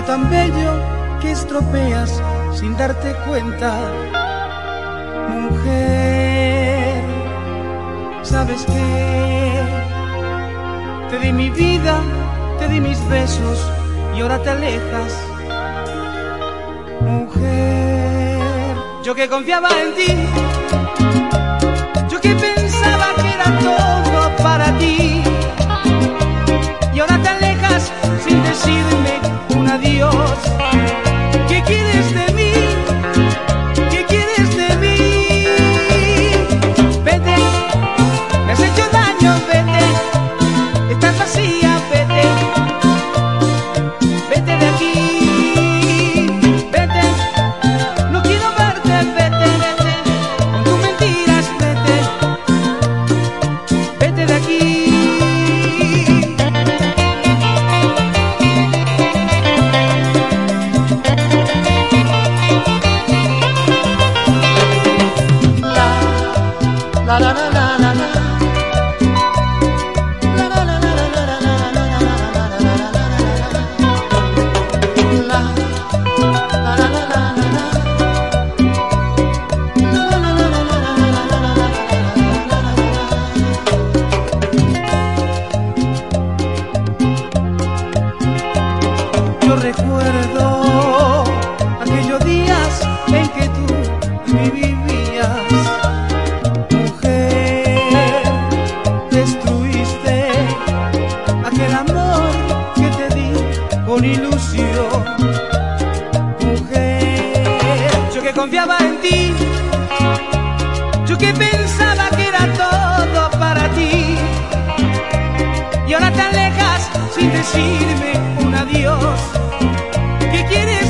tan bello que estropeas sin darte cuenta. Mujer, ¿sabes qué? Te di mi vida, te di mis besos y ahora te alejas. Mujer, yo que confiaba en ti, yo que pensaba que era todo para ti, y ahora te alejas sin decirme un adiós. ¿Qué quieres de mí? ¿Qué quieres de mí? Vete, me has hecho daño, vete, estás vacía, vete, vete de aquí, vete, no quiero verte, vete, vete, con tus mentiras, vete, vete de aquí. La la la la la la. Yo recuerdo aquellos días en que tú me vivías. Mujer, destruiste aquel amor que te di con ilusión. Mujer, yo que confiaba en ti, yo que pensaba que era todo para ti, y ahora te alejas sin decirme un adiós. ¿Qué quieres